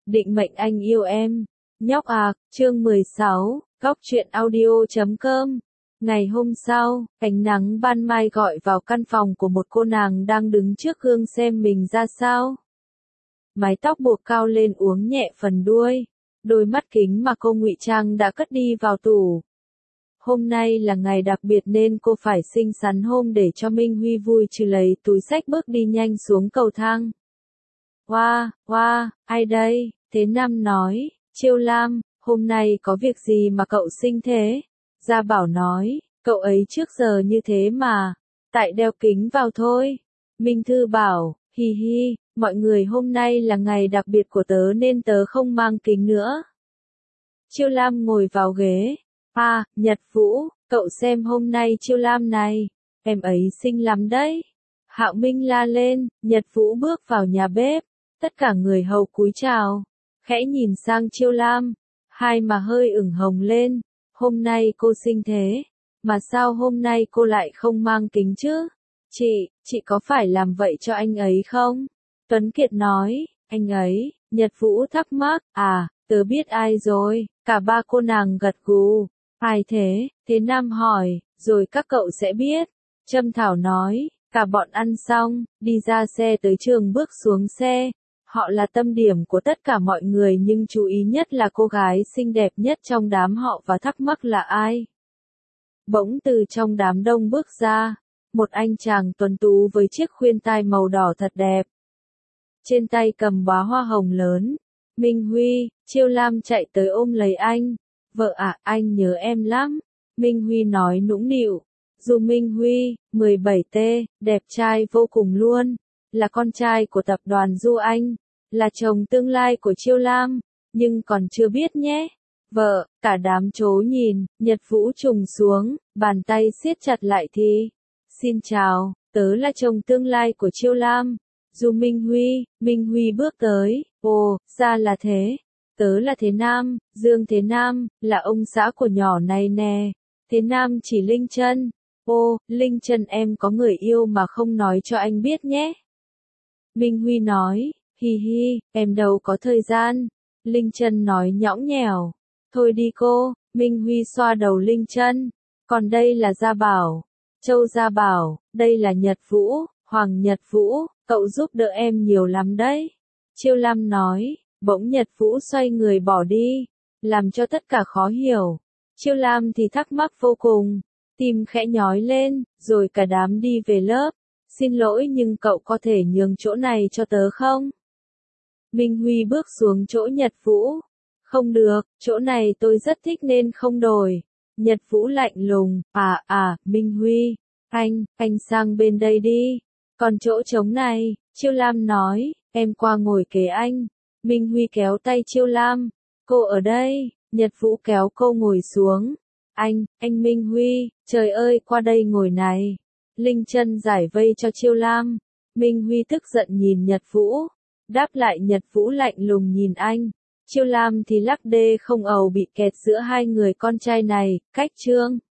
định mệnh anh yêu em. Nhóc à, chương 16, góc truyện audio.com. Ngày hôm sau, ánh nắng ban mai gọi vào căn phòng của một cô nàng đang đứng trước gương xem mình ra sao. Mái tóc buộc cao lên uốn nhẹ phần đuôi, đôi mắt kính mà cô ngụy trang đã cất đi vào tủ. Hôm nay là ngày đặc biệt nên cô phải xinh xắn hôm để cho Minh Huy vui chứ lấy túi xách bước đi nhanh xuống cầu thang. Wow, ai đây? Thế Nam nói, Chiêu Lam, hôm nay có việc gì mà cậu xinh thế? Gia Bảo nói, cậu ấy trước giờ như thế mà, tại đeo kính vào thôi. Minh Thư bảo, hi hi, mọi người hôm nay là ngày đặc biệt của tớ nên tớ không mang kính nữa. Chiêu Lam ngồi vào ghế. À, Nhật Vũ, cậu xem hôm nay Chiêu Lam này, em ấy xinh lắm đấy. Hạo Minh la lên, Nhật Vũ bước vào nhà bếp, tất cả người hầu cúi chào, khẽ nhìn sang Chiêu Lam, hai má hơi ửng hồng lên, hôm nay cô xinh thế, mà sao hôm nay cô lại không mang kính chứ? Chị có phải làm vậy cho anh ấy không? Tuấn Kiệt nói, anh ấy, Nhật Vũ thắc mắc, à, tớ biết ai rồi, cả ba cô nàng gật gù. Ai thế? Thế Nam hỏi, rồi các cậu sẽ biết. Trâm Thảo nói, cả bọn ăn xong, đi ra xe tới trường bước xuống xe. Họ là tâm điểm của tất cả mọi người nhưng chú ý nhất là cô gái xinh đẹp nhất trong đám họ và thắc mắc là ai. Bỗng từ trong đám đông bước ra, một anh chàng tuấn tú với chiếc khuyên tai màu đỏ thật đẹp. Trên tay cầm bó hoa hồng lớn. Minh Huy, Chiêu Lam chạy tới ôm lấy anh. Vợ à, anh nhớ em lắm. Minh Huy nói nũng nịu. Dù Minh Huy, 17T, đẹp trai vô cùng luôn, là con trai của tập đoàn Du Anh, là chồng tương lai của Chiêu Lam, nhưng còn chưa biết nhé. Vợ, cả đám trố nhìn, Nhật Vũ trùng xuống, bàn tay siết chặt lại thì. Xin chào, tớ là chồng tương lai của Chiêu Lam. Du Minh Huy bước tới, ồ, ra là thế. Tớ là Thế Nam, Dương Thế Nam, là ông xã của nhỏ này nè. Thế Nam chỉ Linh Chân. Ô, Linh Chân em có người yêu mà không nói cho anh biết nhé. Minh Huy nói, hi hi, em đâu có thời gian. Linh Chân nói nhõng nhẽo. Thôi đi cô, Minh Huy xoa đầu Linh Chân. Còn đây là Gia Bảo. Châu Gia Bảo, đây là Nhật Vũ, Hoàng Nhật Vũ, cậu giúp đỡ em nhiều lắm đấy. Chiêu Lam nói. Bỗng Nhật Vũ xoay người bỏ đi, làm cho tất cả khó hiểu. Chiêu Lam thì thắc mắc vô cùng, tim khẽ nhói lên, rồi cả đám đi về lớp. Xin lỗi nhưng cậu có thể nhường chỗ này cho tớ không? Minh Huy bước xuống chỗ Nhật Vũ. Không được, chỗ này tôi rất thích nên không đổi. Nhật Vũ lạnh lùng, Minh Huy, anh sang bên đây đi. Còn chỗ trống này, Chiêu Lam nói, em qua ngồi kế anh. Minh Huy kéo tay Chiêu Lam, cô ở đây, Nhật Vũ kéo cô ngồi xuống. Anh Minh Huy, trời ơi qua đây ngồi này. Linh Chân giải vây cho Chiêu Lam. Minh Huy tức giận nhìn Nhật Vũ, đáp lại Nhật Vũ lạnh lùng nhìn anh. Chiêu Lam thì lắc đê không ầu bị kẹt giữa hai người con trai này, cách chương.